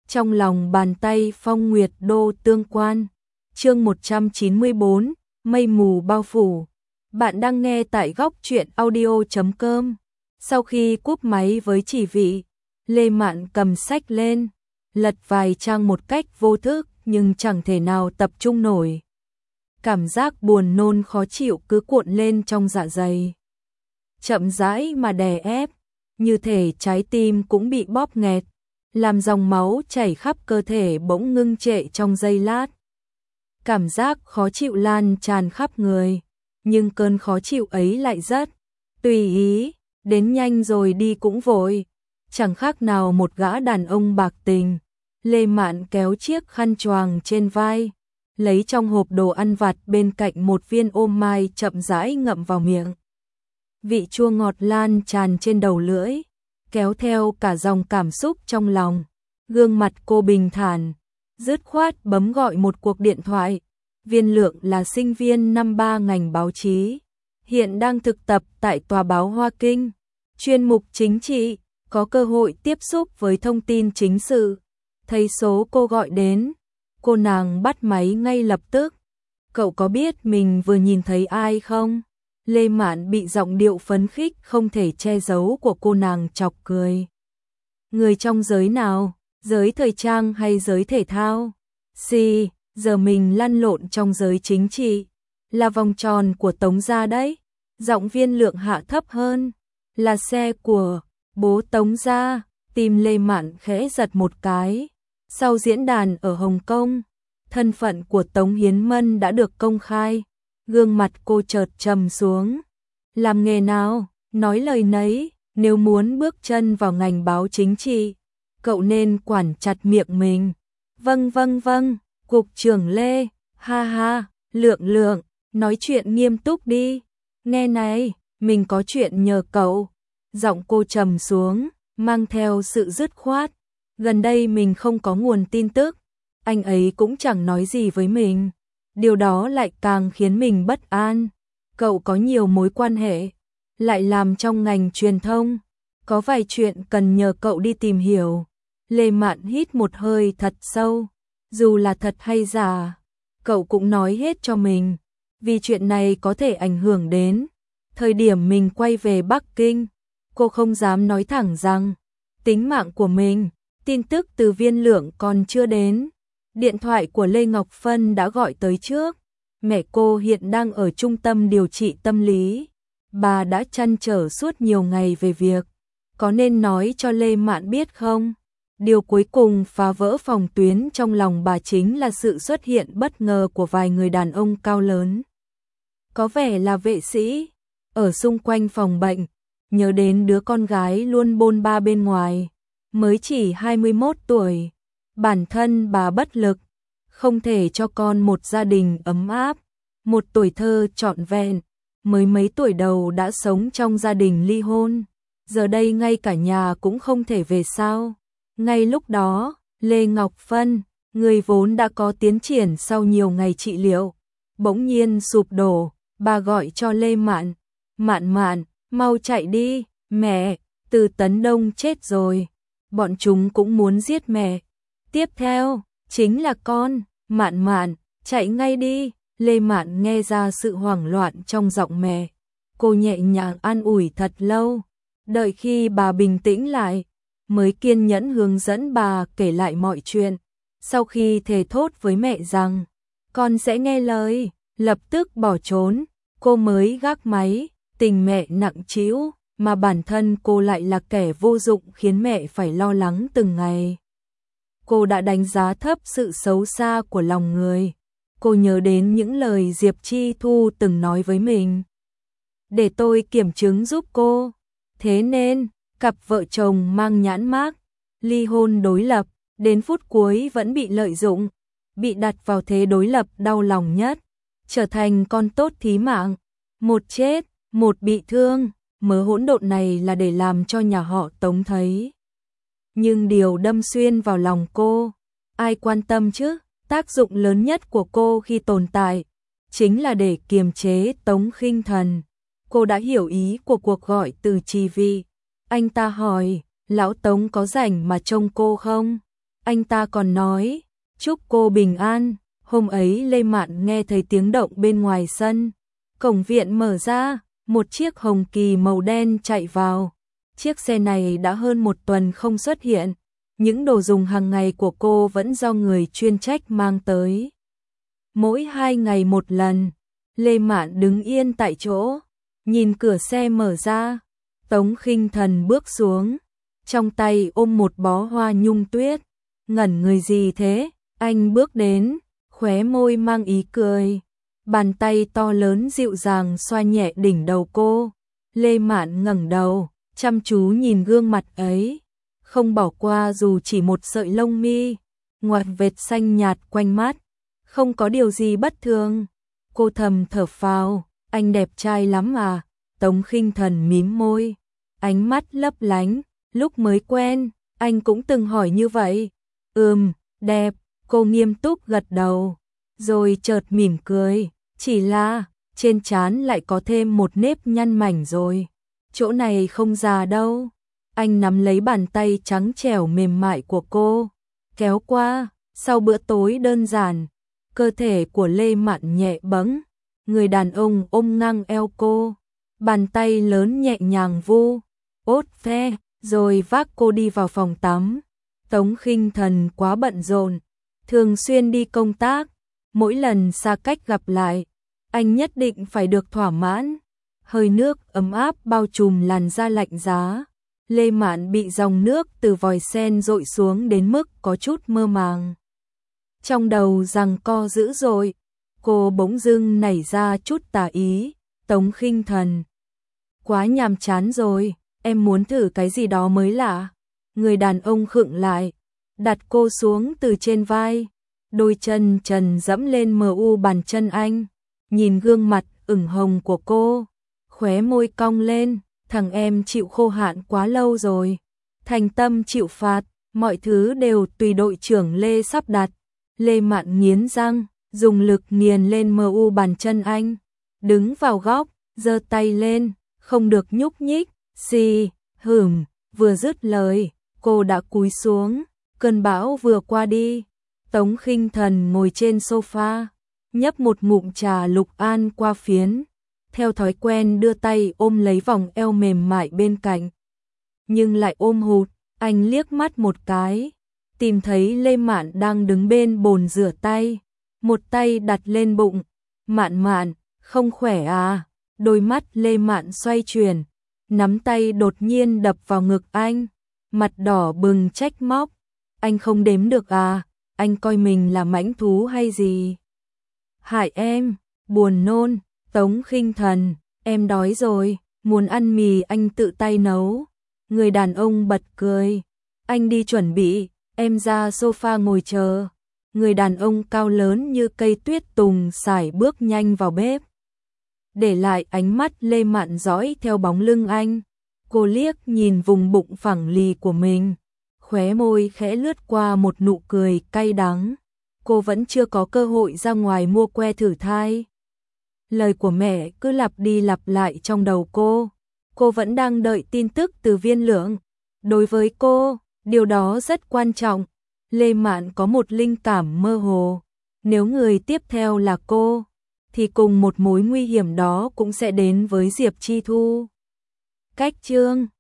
Trong lòng bàn tay Phong Nguyệt Đô tương quan. Chương 194, mây mù bao phủ. Bạn đang nghe tại góc truyện audio.com. Sau khi cúp máy với chỉ vị, Lê Mạn cầm sách lên, lật vài trang một cách vô thức nhưng chẳng thể nào tập trung nổi. Cảm giác buồn nôn khó chịu cứ cuộn lên trong dạ dày. Chậm rãi mà đè ép, như thể trái tim cũng bị bóp nghẹt, làm dòng máu chảy khắp cơ thể bỗng ngưng trệ trong giây lát. Cảm giác khó chịu lan tràn khắp người, nhưng cơn khó chịu ấy lại rất tùy ý, đến nhanh rồi đi cũng vội, chẳng khác nào một gã đàn ông bạc tình. Lê Mạn kéo chiếc khăn choàng trên vai, lấy trong hộp đồ ăn vặt bên cạnh một viên ô mai chậm rãi ngậm vào miệng. Vị chua ngọt lan tràn trên đầu lưỡi, kéo theo cả dòng cảm xúc trong lòng. Gương mặt cô bình thản, dứt khoát bấm gọi một cuộc điện thoại. Viên Lượng là sinh viên năm 3 ngành báo chí, hiện đang thực tập tại tòa báo Hoa Kinh, chuyên mục chính trị, có cơ hội tiếp xúc với thông tin chính sự. Thấy số cô gọi đến, cô nàng bắt máy ngay lập tức. Cậu có biết mình vừa nhìn thấy ai không? Lê Mạn bị giọng điệu phấn khích không thể che giấu của cô nàng chọc cười. Người trong giới nào? Giới thời trang hay giới thể thao? Giờ mình lăn lộn trong giới chính trị, là vòng tròn của Tống gia đấy. Giọng Viên Lượng hạ thấp hơn, là xe của bố Tống gia. Tim Lê Mạn khẽ giật một cái. Sau diễn đàn ở Hồng Kông, thân phận của Tống Hiến Mân đã được công khai. Gương mặt cô chợt trầm xuống. Làm nghề nào? Nói lời nấy. Nếu muốn bước chân vào ngành báo chính trị, cậu nên quản chặt miệng mình. Vâng, Cục trưởng Lê. Ha ha, Lượng, nói chuyện nghiêm túc đi. Nghe này, mình có chuyện nhờ cậu. Giọng cô trầm xuống, mang theo sự dứt khoát. Gần đây mình không có nguồn tin tức, anh ấy cũng chẳng nói gì với mình. Điều đó lại càng khiến mình bất an. Cậu có nhiều mối quan hệ, lại làm trong ngành truyền thông, có vài chuyện cần nhờ cậu đi tìm hiểu. Lê Mạn hít một hơi thật sâu. Dù là thật hay giả, cậu cũng nói hết cho mình, vì chuyện này có thể ảnh hưởng đến thời điểm mình quay về Bắc Kinh. Cô không dám nói thẳng rằng tính mạng của mình. Tin tức từ Viên Lượng còn chưa đến. Điện thoại của Lê Ngọc Phân đã gọi tới trước. Mẹ cô hiện đang ở trung tâm điều trị tâm lý. Bà đã trăn trở suốt nhiều ngày về việc có nên nói cho Lê Mạn biết không? Điều cuối cùng phá vỡ phòng tuyến trong lòng bà chính là sự xuất hiện bất ngờ của vài người đàn ông cao lớn, có vẻ là vệ sĩ, ở xung quanh phòng bệnh. Nhớ đến đứa con gái luôn bôn ba bên ngoài, mới chỉ 21 tuổi, bản thân bà bất lực, không thể cho con một gia đình ấm áp, một tuổi thơ trọn vẹn, mới mấy tuổi đầu đã sống trong gia đình ly hôn, giờ đây ngay cả nhà cũng không thể về sao. Ngay lúc đó, Lê Ngọc Phân, người vốn đã có tiến triển sau nhiều ngày trị liệu, bỗng nhiên sụp đổ. Bà gọi cho Lê Mạn, Mạn, mau chạy đi, mẹ, Từ Tấn Đông chết rồi, bọn chúng cũng muốn giết mẹ. Tiếp theo, chính là con, Mạn, chạy ngay đi. Lê Mạn nghe ra sự hoảng loạn trong giọng mẹ. Cô nhẹ nhàng an ủi thật lâu, đợi khi bà bình tĩnh lại, mới kiên nhẫn hướng dẫn bà kể lại mọi chuyện. Sau khi thề thốt với mẹ rằng con sẽ nghe lời, lập tức bỏ trốn, cô mới gác máy. Tình mẹ nặng trĩu, mà bản thân cô lại là kẻ vô dụng khiến mẹ phải lo lắng từng ngày. Cô đã đánh giá thấp sự xấu xa của lòng người. Cô nhớ đến những lời Diệp Chi Thu từng nói với mình. Để tôi kiểm chứng giúp cô. Thế nên, cặp vợ chồng mang nhãn mác ly hôn đối lập, đến phút cuối vẫn bị lợi dụng, bị đặt vào thế đối lập đau lòng nhất, trở thành con tốt thí mạng. Một chết, một bị thương, mớ hỗn độn này là để làm cho nhà họ Tống thấy. Nhưng điều đâm xuyên vào lòng cô, ai quan tâm chứ? Tác dụng lớn nhất của cô khi tồn tại chính là để kiềm chế Tống Khinh Thần. Cô đã hiểu ý của cuộc gọi từ Trì Vị. Anh ta hỏi, lão Tống có rảnh mà trông cô không? Anh ta còn nói, chúc cô bình an. Hôm ấy Lê Mạn nghe thấy tiếng động bên ngoài sân. Cổng viện mở ra, một chiếc Hồng Kỳ màu đen chạy vào. Chiếc xe này đã hơn một tuần không xuất hiện. Những đồ dùng hàng ngày của cô vẫn do người chuyên trách mang tới. Mỗi 2 ngày một lần, Lê Mạn đứng yên tại chỗ, nhìn cửa xe mở ra. Tống Khinh Thần bước xuống, trong tay ôm một bó hoa nhung tuyết. Ngẩn người gì thế? Anh bước đến, khóe môi mang ý cười. Bàn tay to lớn dịu dàng xoa nhẹ đỉnh đầu cô. Lê Mạn ngẩng đầu, chăm chú nhìn gương mặt ấy, không bỏ qua dù chỉ một sợi lông mi, ngoặt vệt xanh nhạt quanh mắt, không có điều gì bất thường. Cô thầm thở phào, anh đẹp trai lắm à? Tống Khinh Thần mím môi, ánh mắt lấp lánh, lúc mới quen, anh cũng từng hỏi như vậy. Đẹp, cô nghiêm túc gật đầu, rồi chợt mỉm cười, chỉ là trên trán lại có thêm một nếp nhăn mảnh rồi. Chỗ này không già đâu. Anh nắm lấy bàn tay trắng trẻo mềm mại của cô, kéo qua. Sau bữa tối đơn giản, cơ thể của Lê Mạn nhẹ bẫng, người đàn ông ôm ngang eo cô, bàn tay lớn nhẹ nhàng vu ốt ve, rồi vác cô đi vào phòng tắm. Tống Khinh Thần quá bận rộn, thường xuyên đi công tác, mỗi lần xa cách gặp lại, anh nhất định phải được thỏa mãn. Hơi nước ấm áp bao trùm làn da lạnh giá. Lê Mạn bị dòng nước từ vòi sen dội xuống đến mức có chút mơ màng. Trong đầu giằng co dữ dội, cô bỗng dưng nảy ra chút tà ý. Tống Khinh Thần, quá nhàm chán rồi, em muốn thử cái gì đó mới lạ. Người đàn ông khựng lại, đặt cô xuống từ trên vai, đôi chân trần dẫm lên mờ u bàn chân anh, nhìn gương mặt ửng hồng của cô, khóe môi cong lên. Thằng em chịu khô hạn quá lâu rồi, thành tâm chịu phạt, mọi thứ đều tùy đội trưởng Lê sắp đặt. Lê Mạn nghiến răng, dùng lực nghiền lên mờ u bàn chân anh, đứng vào góc, giơ tay lên, không được nhúc nhích. Vừa dứt lời, cô đã cúi xuống. Cơn bão vừa qua đi, Tống Khinh Thần ngồi trên sofa, nhấp một ngụm trà Lục An qua phiến, theo thói quen đưa tay ôm lấy vòng eo mềm mại bên cạnh. Nhưng lại ôm hụt, anh liếc mắt một cái, tìm thấy Lê Mạn đang đứng bên bồn rửa tay, một tay đặt lên bụng. Mạn, không khỏe à? Đôi mắt Lê Mạn xoay chuyển, nắm tay đột nhiên đập vào ngực anh, mặt đỏ bừng trách móc. Anh không đếm được à? Anh coi mình là mãnh thú hay gì? Hại em, buồn nôn. Tống Khinh Thần, em đói rồi, muốn ăn mì anh tự tay nấu. Người đàn ông bật cười, anh đi chuẩn bị, em ra sofa ngồi chờ. Người đàn ông cao lớn như cây tuyết tùng sải bước nhanh vào bếp, để lại ánh mắt Lê Mạn dõi theo bóng lưng anh. Cô liếc nhìn vùng bụng phẳng lì của mình, khóe môi khẽ lướt qua một nụ cười cay đắng. Cô vẫn chưa có cơ hội ra ngoài mua que thử thai. Lời của mẹ cứ lặp đi lặp lại trong đầu cô vẫn đang đợi tin tức từ Viên Lượng. Đối với cô, điều đó rất quan trọng. Lê Mạn có một linh cảm mơ hồ, nếu người tiếp theo là cô, thì cùng một mối nguy hiểm đó cũng sẽ đến với Diệp Chi Thu. Cách chương